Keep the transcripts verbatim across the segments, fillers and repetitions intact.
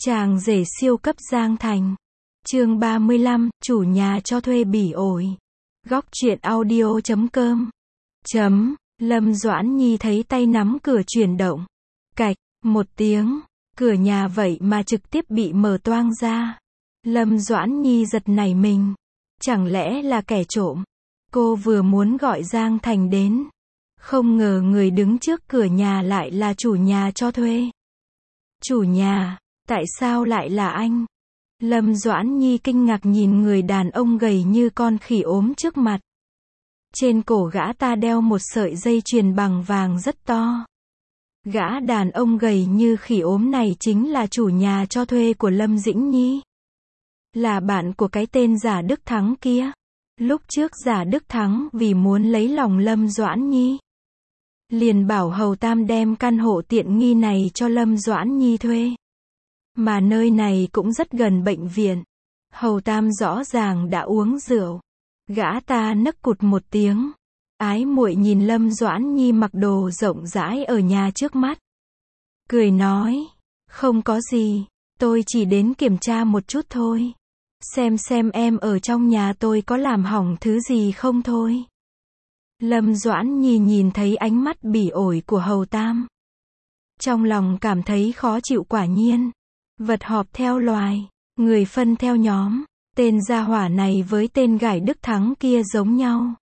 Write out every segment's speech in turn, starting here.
Chàng rể siêu cấp Giang Thành. Chương ba mươi lăm, chủ nhà cho thuê bỉ ổi. Góc truyện audio chấm com. Chấm, Lâm Doãn Nhi thấy tay nắm cửa chuyển động. Cạch, một tiếng, cửa nhà vậy mà trực tiếp bị mở toang ra. Lâm Doãn Nhi giật nảy mình. Chẳng lẽ là kẻ trộm? Cô vừa muốn gọi Giang Thành đến. Không ngờ người đứng trước cửa nhà lại là chủ nhà cho thuê. Chủ nhà, tại sao lại là anh? Lâm Doãn Nhi kinh ngạc nhìn người đàn ông gầy như con khỉ ốm trước mặt. Trên cổ gã ta đeo một sợi dây chuyền bằng vàng rất to. Gã đàn ông gầy như khỉ ốm này chính là chủ nhà cho thuê của Lâm Dĩnh Nhi. Là bạn của cái tên Giả Đức Thắng kia. Lúc trước Giả Đức Thắng vì muốn lấy lòng Lâm Doãn Nhi, liền bảo Hầu Tam đem căn hộ tiện nghi này cho Lâm Doãn Nhi thuê. Mà nơi này cũng rất gần bệnh viện. Hầu Tam rõ ràng đã uống rượu. Gã ta nấc cụt một tiếng. Ái muội nhìn Lâm Doãn Nhi mặc đồ rộng rãi ở nhà trước mắt. Cười nói, không có gì, tôi chỉ đến kiểm tra một chút thôi. Xem xem em ở trong nhà tôi có làm hỏng thứ gì không thôi. Lâm Doãn Nhi nhìn thấy ánh mắt bỉ ổi của Hầu Tam. Trong lòng cảm thấy khó chịu quả nhiên. Vật họp theo loài, người phân theo nhóm. Tên gia hỏa này với tên Gải Đức Thắng kia giống nhau.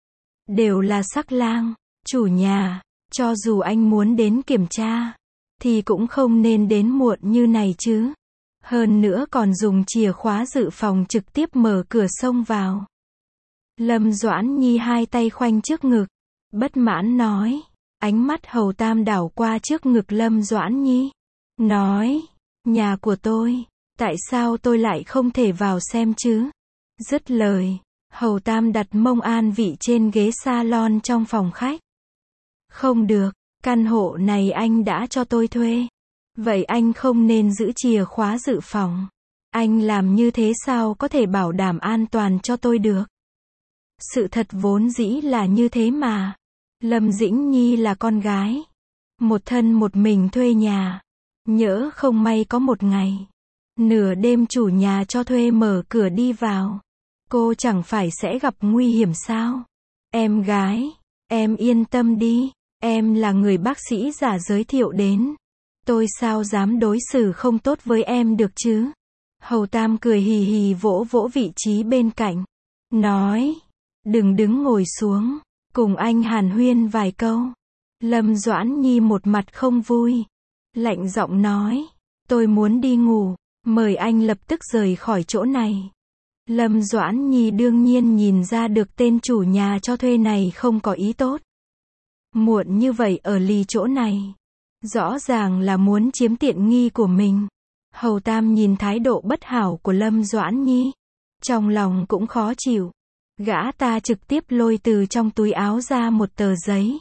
Đều là sắc lang. Chủ nhà, cho dù anh muốn đến kiểm tra, thì cũng không nên đến muộn như này chứ. Hơn nữa còn dùng chìa khóa dự phòng trực tiếp mở cửa xông vào. Lâm Doãn Nhi hai tay khoanh trước ngực. Bất mãn nói. Ánh mắt Hầu Tam đảo qua trước ngực Lâm Doãn Nhi. Nói. Nhà của tôi. Tại sao tôi lại không thể vào xem chứ? Dứt lời. Hầu Tam đặt mông an vị trên ghế salon trong phòng khách. Không được. Căn hộ này anh đã cho tôi thuê. Vậy anh không nên giữ chìa khóa dự phòng. Anh làm như thế sao có thể bảo đảm an toàn cho tôi được? Sự thật vốn dĩ là như thế mà. Lâm Dĩnh Nhi là con gái. Một thân một mình thuê nhà. Nhỡ không may có một ngày. Nửa đêm chủ nhà cho thuê mở cửa đi vào. Cô chẳng phải sẽ gặp nguy hiểm sao? Em gái, em yên tâm đi. Em là người bác sĩ Giả giới thiệu đến. Tôi sao dám đối xử không tốt với em được chứ? Hầu Tam cười hì hì vỗ vỗ vị trí bên cạnh. Nói, đừng đứng ngồi xuống, cùng anh hàn huyên vài câu. Lâm Doãn Nhi một mặt không vui. Lạnh giọng nói, tôi muốn đi ngủ, mời anh lập tức rời khỏi chỗ này. Lâm Doãn Nhi đương nhiên nhìn ra được tên chủ nhà cho thuê này không có ý tốt. Muộn như vậy ở lì chỗ này. Rõ ràng là muốn chiếm tiện nghi của mình. Hầu Tam nhìn thái độ bất hảo của Lâm Doãn Nhi. Trong lòng cũng khó chịu. Gã ta trực tiếp lôi từ trong túi áo ra một tờ giấy.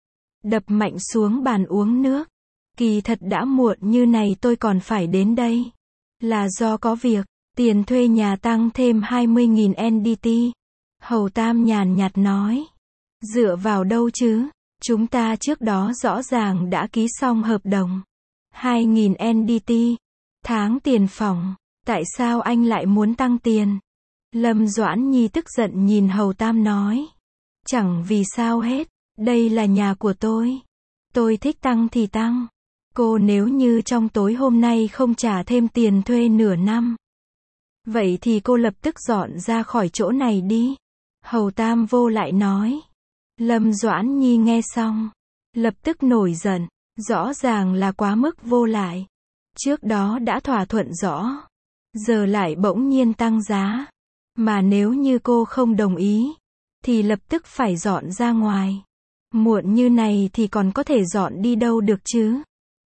Đập mạnh xuống bàn uống nước. Kỳ thật đã muộn như này tôi còn phải đến đây. Là do có việc, tiền thuê nhà tăng thêm hai mươi nghìn en đê tê. Hầu Tam nhàn nhạt nói. Dựa vào đâu chứ? Chúng ta trước đó rõ ràng đã ký xong hợp đồng. hai nghìn en đê tê. Tháng tiền phòng. Tại sao anh lại muốn tăng tiền? Lâm Doãn Nhi tức giận nhìn Hầu Tam nói. Chẳng vì sao hết. Đây là nhà của tôi. Tôi thích tăng thì tăng. Cô nếu như trong tối hôm nay không trả thêm tiền thuê nửa năm. Vậy thì cô lập tức dọn ra khỏi chỗ này đi. Hầu Tam vô lại nói. Lâm Doãn Nhi nghe xong. Lập tức nổi giận. Rõ ràng là quá mức vô lại. Trước đó đã thỏa thuận rõ. Giờ lại bỗng nhiên tăng giá. Mà nếu như cô không đồng ý. Thì lập tức phải dọn ra ngoài. Muộn như này thì còn có thể dọn đi đâu được chứ?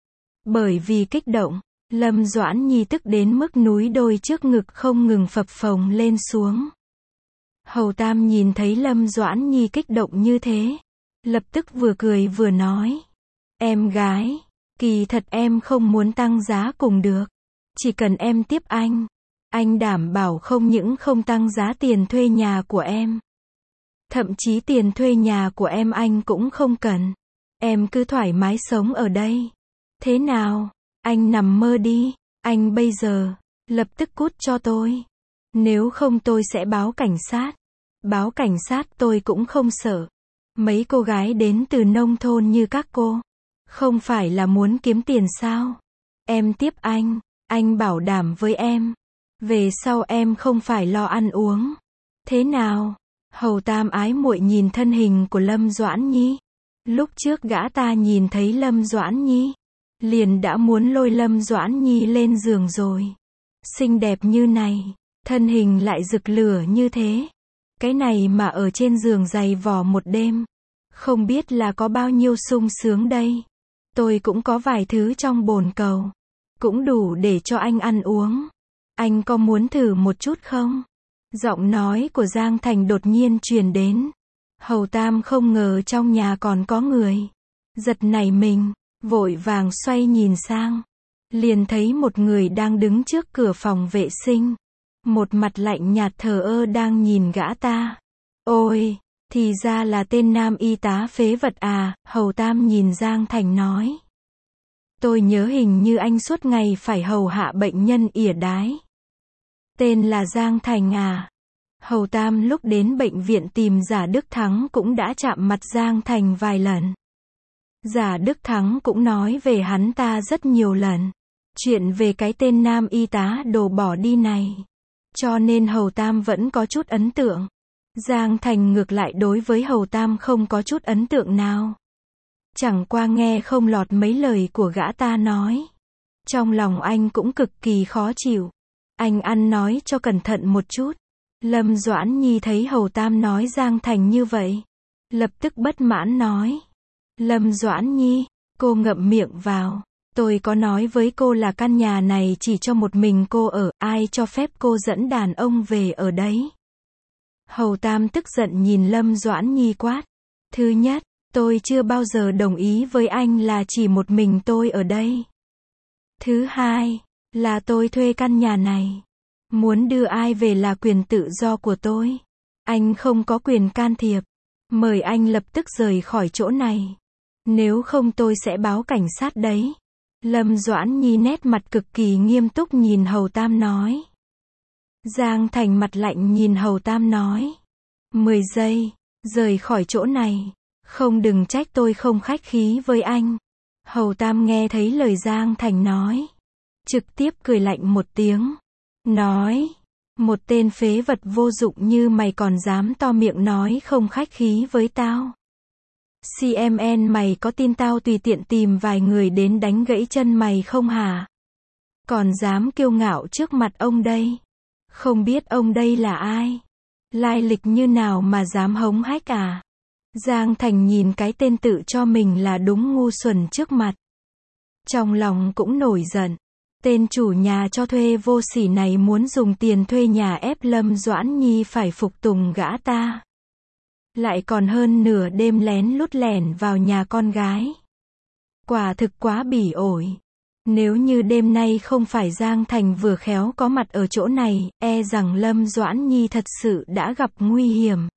Bởi vì kích động. Lâm Doãn Nhi tức đến mức núi đôi trước ngực không ngừng phập phồng lên xuống. Hầu Tam nhìn thấy Lâm Doãn Nhi kích động như thế. Lập tức vừa cười vừa nói. Em gái, kỳ thật em không muốn tăng giá cùng được. Chỉ cần em tiếp anh. Anh đảm bảo không những không tăng giá tiền thuê nhà của em. Thậm chí tiền thuê nhà của em anh cũng không cần. Em cứ thoải mái sống ở đây. Thế nào? Anh nằm mơ đi. Anh bây giờ, lập tức cút cho tôi. Nếu không tôi sẽ báo cảnh sát. Báo cảnh sát tôi cũng không sợ. Mấy cô gái đến từ nông thôn như các cô. Không phải là muốn kiếm tiền sao? Em tiếp anh. Anh bảo đảm với em. Về sau em không phải lo ăn uống. Thế nào? Hầu Tam ái muội nhìn thân hình của Lâm Doãn Nhi. Lúc trước gã ta nhìn thấy Lâm Doãn Nhi, liền đã muốn lôi Lâm Doãn Nhi lên giường rồi. Xinh đẹp như này, thân hình lại rực lửa như thế. Cái này mà ở trên giường giày vò một đêm, không biết là có bao nhiêu sung sướng đây. Tôi cũng có vài thứ trong bồn cầu, cũng đủ để cho anh ăn uống. Anh có muốn thử một chút không? Giọng nói của Giang Thành đột nhiên truyền đến. Hầu Tam không ngờ trong nhà còn có người. Giật nảy mình, vội vàng xoay nhìn sang. Liền thấy một người đang đứng trước cửa phòng vệ sinh. Một mặt lạnh nhạt thờ ơ đang nhìn gã ta. Ôi, thì ra là tên nam y tá phế vật à, Hầu Tam nhìn Giang Thành nói. Tôi nhớ hình như anh suốt ngày phải hầu hạ bệnh nhân ỉa đái. Tên là Giang Thành à? Hầu Tam lúc đến bệnh viện tìm Giả Đức Thắng cũng đã chạm mặt Giang Thành vài lần. Giả Đức Thắng cũng nói về hắn ta rất nhiều lần. Chuyện về cái tên nam y tá đồ bỏ đi này. Cho nên Hầu Tam vẫn có chút ấn tượng. Giang Thành ngược lại đối với Hầu Tam không có chút ấn tượng nào. Chẳng qua nghe không lọt mấy lời của gã ta nói. Trong lòng anh cũng cực kỳ khó chịu. Anh ăn nói cho cẩn thận một chút. Lâm Doãn Nhi thấy Hầu Tam nói Giang Thành như vậy, lập tức bất mãn nói. Lâm Doãn Nhi, cô ngậm miệng vào. Tôi có nói với cô là căn nhà này chỉ cho một mình cô ở, ai cho phép cô dẫn đàn ông về ở đấy. Hầu Tam tức giận nhìn Lâm Doãn Nhi quát. Thứ nhất, tôi chưa bao giờ đồng ý với anh là chỉ một mình tôi ở đây. Thứ hai, là tôi thuê căn nhà này. Muốn đưa ai về là quyền tự do của tôi. Anh không có quyền can thiệp. Mời anh lập tức rời khỏi chỗ này. Nếu không tôi sẽ báo cảnh sát đấy. Lâm Doãn Nhi nét mặt cực kỳ nghiêm túc nhìn Hầu Tam nói. Giang Thành mặt lạnh nhìn Hầu Tam nói. Mười giây, rời khỏi chỗ này. Không đừng trách tôi không khách khí với anh. Hầu Tam nghe thấy lời Giang Thành nói. Trực tiếp cười lạnh một tiếng. Nói, một tên phế vật vô dụng như mày còn dám to miệng nói không khách khí với tao. xê em en mày có tin tao tùy tiện tìm vài người đến đánh gãy chân mày không hả? Còn dám kiêu ngạo trước mặt ông đây. Không biết ông đây là ai? Lai lịch như nào mà dám hống hách à? Giang Thành nhìn cái tên tự cho mình là đúng ngu xuẩn trước mặt. Trong lòng cũng nổi giận. Tên chủ nhà cho thuê vô sỉ này muốn dùng tiền thuê nhà ép Lâm Doãn Nhi phải phục tùng gã ta. Lại còn hơn nửa đêm lén lút lẻn vào nhà con gái. Quả thực quá bỉ ổi. Nếu như đêm nay không phải Giang Thành vừa khéo có mặt ở chỗ này, e rằng Lâm Doãn Nhi thật sự đã gặp nguy hiểm.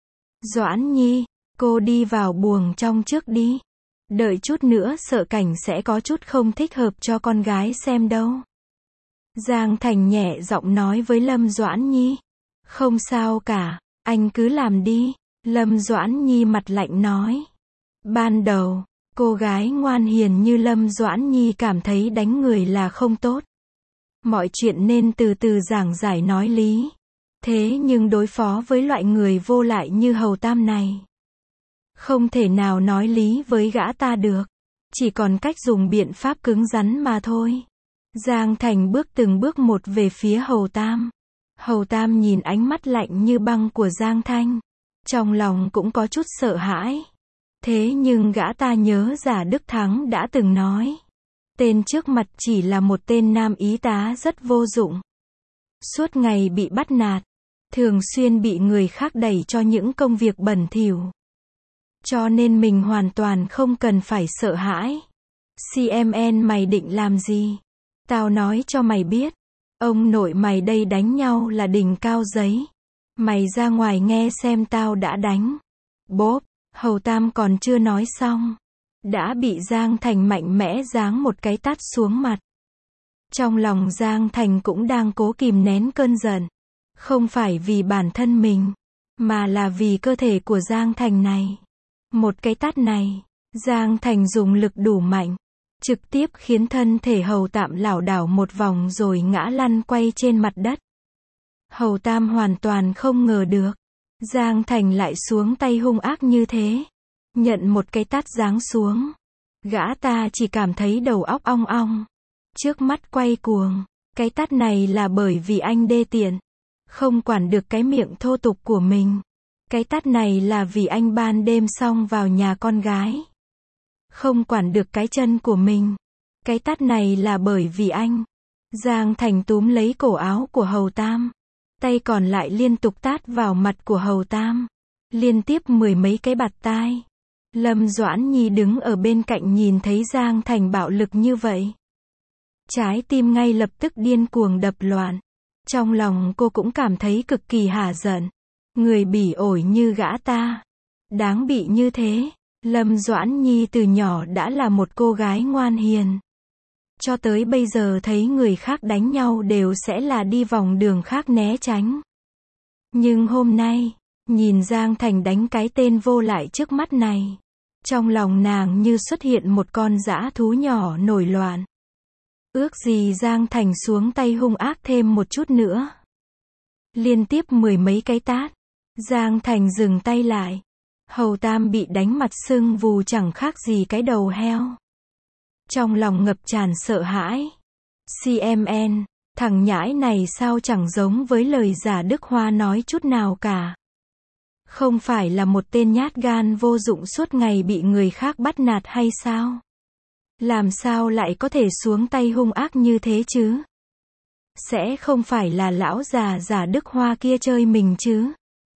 Doãn Nhi, cô đi vào buồng trong trước đi. Đợi chút nữa sợ cảnh sẽ có chút không thích hợp cho con gái xem đâu. Giang Thành nhẹ giọng nói với Lâm Doãn Nhi. Không sao cả, anh cứ làm đi. Lâm Doãn Nhi mặt lạnh nói. Ban đầu, cô gái ngoan hiền như Lâm Doãn Nhi cảm thấy đánh người là không tốt. Mọi chuyện nên từ từ giảng giải nói lý. Thế nhưng đối phó với loại người vô lại như Hầu Tam này, không thể nào nói lý với gã ta được. Chỉ còn cách dùng biện pháp cứng rắn mà thôi. Giang Thành bước từng bước một về phía Hầu Tam. Hầu Tam nhìn ánh mắt lạnh như băng của Giang Thành. Trong lòng cũng có chút sợ hãi. Thế nhưng gã ta nhớ Giả Đức Thắng đã từng nói. Tên trước mặt chỉ là một tên nam y tá rất vô dụng. Suốt ngày bị bắt nạt. Thường xuyên bị người khác đẩy cho những công việc bẩn thỉu. Cho nên mình hoàn toàn không cần phải sợ hãi. xê em en mày định làm gì? Tao nói cho mày biết. Ông nội mày đây đánh nhau là đỉnh cao giấy. Mày ra ngoài nghe xem tao đã đánh. Bốp, Hầu Tam còn chưa nói xong. Đã bị Giang Thành mạnh mẽ giáng một cái tát xuống mặt. Trong lòng Giang Thành cũng đang cố kìm nén cơn giận. Không phải vì bản thân mình, mà là vì cơ thể của Giang Thành này. Một cái tát này, Giang Thành dùng lực đủ mạnh, trực tiếp khiến thân thể Hầu Tam lảo đảo một vòng rồi ngã lăn quay trên mặt đất. Hầu Tam hoàn toàn không ngờ được, Giang Thành lại xuống tay hung ác như thế. Nhận một cái tát giáng xuống, gã ta chỉ cảm thấy đầu óc ong ong, trước mắt quay cuồng. Cái tát này là bởi vì anh đê tiện, không quản được cái miệng thô tục của mình. Cái tát này là vì anh ban đêm xong vào nhà con gái, không quản được cái chân của mình. Cái tát này là bởi vì anh. Giang Thành túm lấy cổ áo của Hầu Tam, tay còn lại liên tục tát vào mặt của Hầu Tam, liên tiếp mười mấy cái bạt tai. Lâm Doãn Nhi đứng ở bên cạnh nhìn thấy Giang Thành bạo lực như vậy, trái tim ngay lập tức điên cuồng đập loạn. Trong lòng cô cũng cảm thấy cực kỳ hả giận. Người bỉ ổi như gã ta, đáng bị như thế. Lâm Doãn Nhi từ nhỏ đã là một cô gái ngoan hiền. Cho tới bây giờ thấy người khác đánh nhau đều sẽ là đi vòng đường khác né tránh. Nhưng hôm nay, nhìn Giang Thành đánh cái tên vô lại trước mắt này, trong lòng nàng như xuất hiện một con dã thú nhỏ nổi loạn. Ước gì Giang Thành xuống tay hung ác thêm một chút nữa. Liên tiếp mười mấy cái tát, Giang Thành dừng tay lại. Hầu Tam bị đánh mặt sưng vù chẳng khác gì cái đầu heo. Trong lòng ngập tràn sợ hãi. xê em en, thằng nhãi này sao chẳng giống với lời giả Đức Hoa nói chút nào cả. Không phải là một tên nhát gan vô dụng suốt ngày bị người khác bắt nạt hay sao? Làm sao lại có thể xuống tay hung ác như thế chứ? Sẽ không phải là lão già giả Đức Hoa kia chơi mình chứ?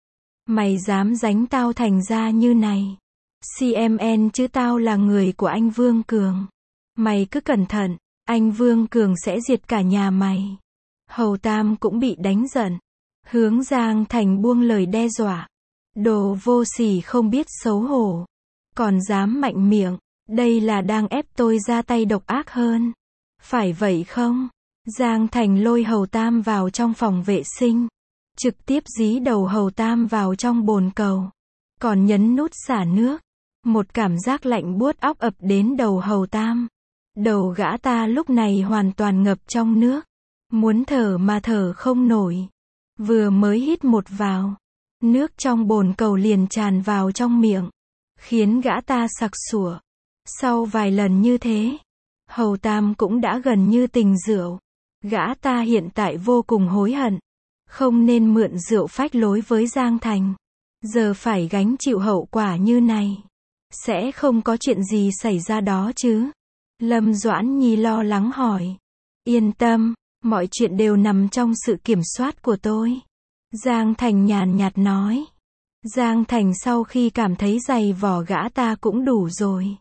Mày dám đánh tao thành ra như này? xê em en chứ tao là người của anh Vương Cường. Mày cứ cẩn thận, anh Vương Cường sẽ diệt cả nhà mày. Hầu Tam cũng bị đánh giận, hướng Giang Thành buông lời đe dọa. Đồ vô sỉ không biết xấu hổ, còn dám mạnh miệng, đây là đang ép tôi ra tay độc ác hơn. Phải vậy không? Giang Thành lôi Hầu Tam vào trong phòng vệ sinh, trực tiếp dí đầu Hầu Tam vào trong bồn cầu, còn nhấn nút xả nước. Một cảm giác lạnh buốt óc ập đến đầu Hầu Tam. Đầu gã ta lúc này hoàn toàn ngập trong nước, muốn thở mà thở không nổi. Vừa mới hít một vào, nước trong bồn cầu liền tràn vào trong miệng, khiến gã ta sặc sủa. Sau vài lần như thế, Hầu Tam cũng đã gần như tình rượu. Gã ta hiện tại vô cùng hối hận, không nên mượn rượu phách lối với Giang Thành. Giờ phải gánh chịu hậu quả như này, sẽ không có chuyện gì xảy ra đó chứ? Lâm Doãn Nhi lo lắng hỏi. Yên tâm, mọi chuyện đều nằm trong sự kiểm soát của tôi. Giang Thành nhàn nhạt nói. Giang Thành sau khi cảm thấy giày vò gã ta cũng đủ rồi,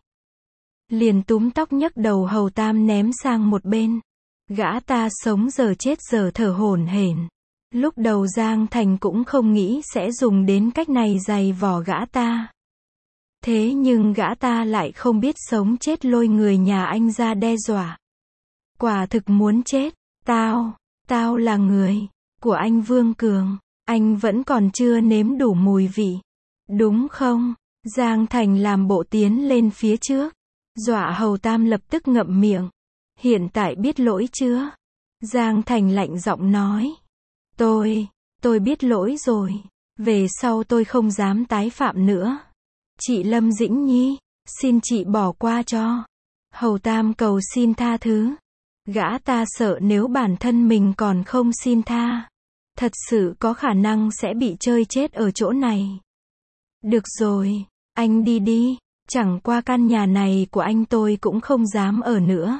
liền túm tóc nhấc đầu Hầu Tam ném sang một bên. Gã ta sống giờ chết giờ thở hổn hển. Lúc đầu Giang Thành cũng không nghĩ sẽ dùng đến cách này giày vò gã ta. Thế nhưng gã ta lại không biết sống chết lôi người nhà anh ra đe dọa. Quả thực muốn chết. Tao, tao là người của anh Vương Cường. Anh vẫn còn chưa nếm đủ mùi vị, đúng không? Giang Thành làm bộ tiến lên phía trước, dọa Hầu Tam lập tức ngậm miệng. Hiện tại biết lỗi chưa? Giang Thành lạnh giọng nói. Tôi, tôi biết lỗi rồi. Về sau tôi không dám tái phạm nữa. Chị Lâm Dĩnh Nhi, xin chị bỏ qua cho. Hầu Tam cầu xin tha thứ. Gã ta sợ nếu bản thân mình còn không xin tha, thật sự có khả năng sẽ bị chơi chết ở chỗ này. Được rồi, anh đi đi. Chẳng qua căn nhà này của anh tôi cũng không dám ở nữa.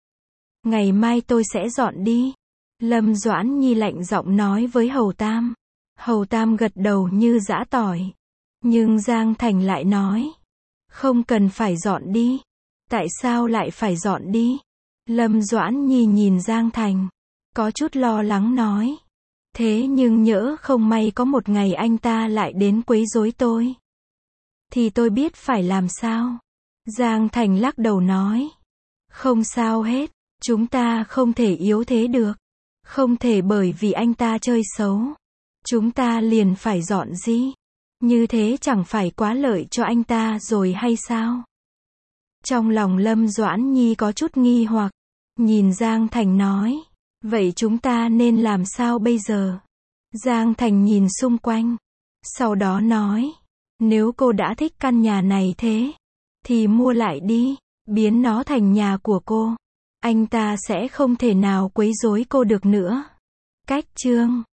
Ngày mai tôi sẽ dọn đi. Lâm Doãn Nhi lạnh giọng nói với Hầu Tam. Hầu Tam gật đầu như giã tỏi. Nhưng Giang Thành lại nói. Không cần phải dọn đi. Tại sao lại phải dọn đi? Lâm Doãn Nhi nhìn Giang Thành, có chút lo lắng nói. Thế nhưng nhỡ không may có một ngày anh ta lại đến quấy rối tôi, thì tôi biết phải làm sao? Giang Thành lắc đầu nói. Không sao hết, Chúng ta không thể yếu thế được. Không thể bởi vì anh ta chơi xấu. Chúng ta liền phải dọn dĩ. Như thế chẳng phải quá lợi cho anh ta rồi hay sao? Trong lòng Lâm Doãn Nhi có chút nghi hoặc. Nhìn Giang Thành nói. Vậy chúng ta nên làm sao bây giờ? Giang Thành nhìn xung quanh. Sau đó nói. Nếu cô đã thích căn nhà này thế, thì mua lại đi. Biến nó thành nhà của cô. Anh ta sẽ không thể nào quấy rối cô được nữa. Cách chương